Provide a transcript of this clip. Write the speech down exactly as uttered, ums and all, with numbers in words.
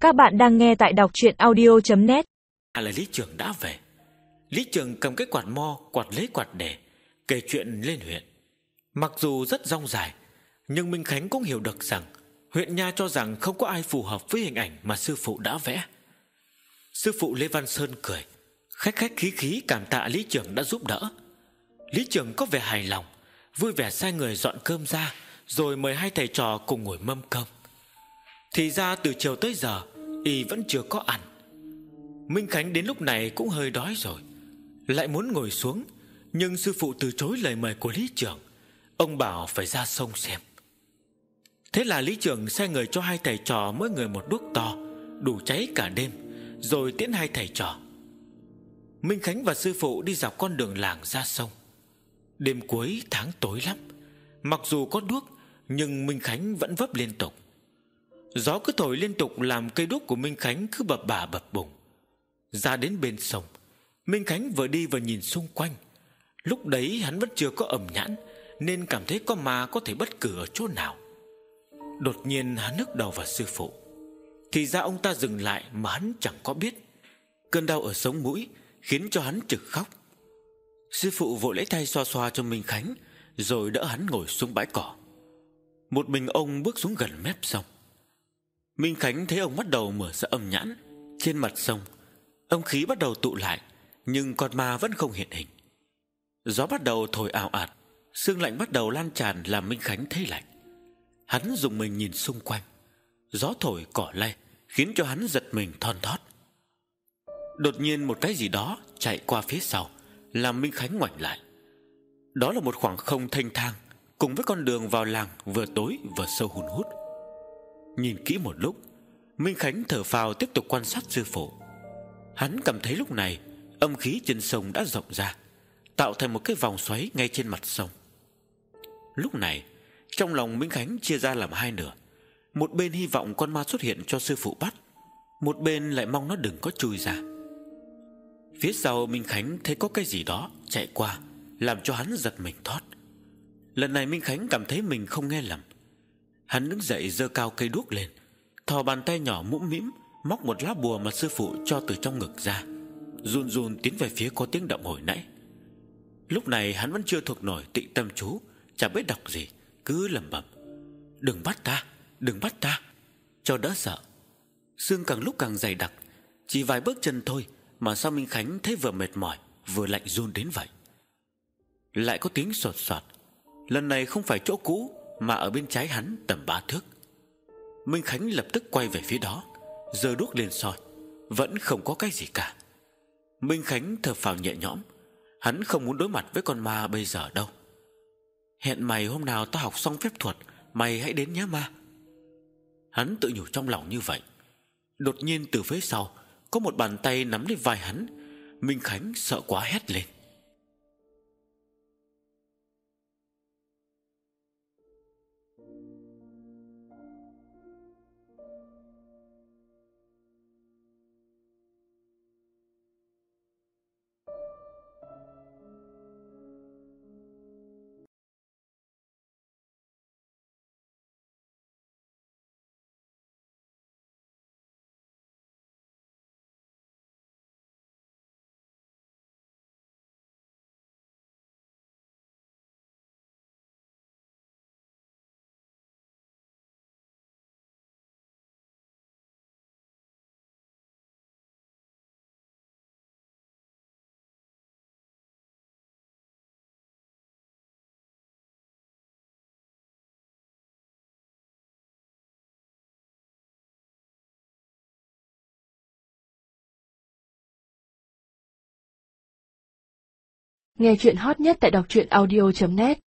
Các bạn đang nghe tại đọc truyện audio chấm net. À là Lý Trường đã về. Lý Trường cầm cái quạt mo, quạt lấy quạt để kể chuyện lên huyện. Mặc dù rất rong dài, nhưng Minh Khánh cũng hiểu được rằng huyện nha cho rằng không có ai phù hợp với hình ảnh mà sư phụ đã vẽ. Sư phụ Lê Văn Sơn cười, khách khách khí khí cảm tạ Lý Trường đã giúp đỡ. Lý Trường có vẻ hài lòng, vui vẻ sai người dọn cơm ra, rồi mời hai thầy trò cùng ngồi mâm cơm. Thì ra từ chiều tới giờ y vẫn chưa có ăn. Minh Khánh đến lúc này cũng hơi đói rồi, lại muốn ngồi xuống, nhưng sư phụ từ chối lời mời của Lý Trường. Ông bảo phải ra sông xem. Thế là Lý Trường sai người cho hai thầy trò mỗi người một đuốc to, đủ cháy cả đêm, rồi tiễn hai thầy trò. Minh Khánh và sư phụ đi dọc con đường làng ra sông. Đêm cuối tháng tối lắm, mặc dù có đuốc nhưng Minh Khánh vẫn vấp liên tục. Gió cứ thổi liên tục làm cây đuốc của Minh Khánh cứ bập bả bập bùng. Ra đến bên sông, Minh Khánh vừa đi vừa nhìn xung quanh. Lúc đấy hắn vẫn chưa có ẩm nhãn, nên cảm thấy có ma có thể bất cứ ở chỗ nào. Đột nhiên hắn nức đầu vào sư phụ. Thì ra ông ta dừng lại mà hắn chẳng có biết. Cơn đau ở sống mũi khiến cho hắn trực khóc. Sư phụ vội lấy tay xoa xoa cho Minh Khánh, rồi đỡ hắn ngồi xuống bãi cỏ. Một mình ông bước xuống gần mép sông. Minh Khánh thấy ông bắt đầu mở ra âm nhãn. Trên mặt sông, âm khí bắt đầu tụ lại, nhưng con ma vẫn không hiện hình. Gió bắt đầu thổi ào ạt, sương lạnh bắt đầu lan tràn làm Minh Khánh thấy lạnh. Hắn dùng mình nhìn xung quanh. Gió thổi cỏ lay khiến cho hắn giật mình thon thót. Đột nhiên một cái gì đó chạy qua phía sau, làm Minh Khánh ngoảnh lại. Đó là một khoảng không thênh thang, cùng với con đường vào làng vừa tối vừa sâu hun hút. Nhìn kỹ một lúc, Minh Khánh thở phào tiếp tục quan sát sư phụ. Hắn cảm thấy lúc này âm khí trên sông đã rộng ra, tạo thành một cái vòng xoáy ngay trên mặt sông. Lúc này trong lòng Minh Khánh chia ra làm hai nửa. Một bên hy vọng con ma xuất hiện cho sư phụ bắt, một bên lại mong nó đừng có chui ra. Phía sau Minh Khánh thấy có cái gì đó chạy qua, làm cho hắn giật mình thót. Lần này Minh Khánh cảm thấy mình không nghe lầm. Hắn đứng dậy giơ cao cây đuốc lên, thò bàn tay nhỏ mũm mĩm móc một lá bùa mà sư phụ cho từ trong ngực ra, run run tiến về phía có tiếng động hồi nãy. Lúc này hắn vẫn chưa thuộc nổi tịnh tâm chú, chẳng biết đọc gì, cứ lẩm bẩm: "Đừng bắt ta, đừng bắt ta", cho đỡ sợ. Sương càng lúc càng dày đặc, chỉ vài bước chân thôi mà sao Minh Khánh thấy vừa mệt mỏi vừa lạnh run đến vậy. Lại có tiếng sột soạt, lần này không phải chỗ cũ mà ở bên trái hắn tầm ba thước. Minh Khánh lập tức quay về phía đó, giơ đuốc lên soi, vẫn không có cái gì cả. Minh Khánh thở phào nhẹ nhõm. Hắn không muốn đối mặt với con ma bây giờ đâu. "Hẹn mày hôm nào tao học xong phép thuật, mày hãy đến nhé ma." Hắn tự nhủ trong lòng như vậy. Đột nhiên từ phía sau có một bàn tay nắm lấy vai hắn. Minh Khánh sợ quá hét lên. Nghe truyện hot nhất tại đọc truyện audio chấm net.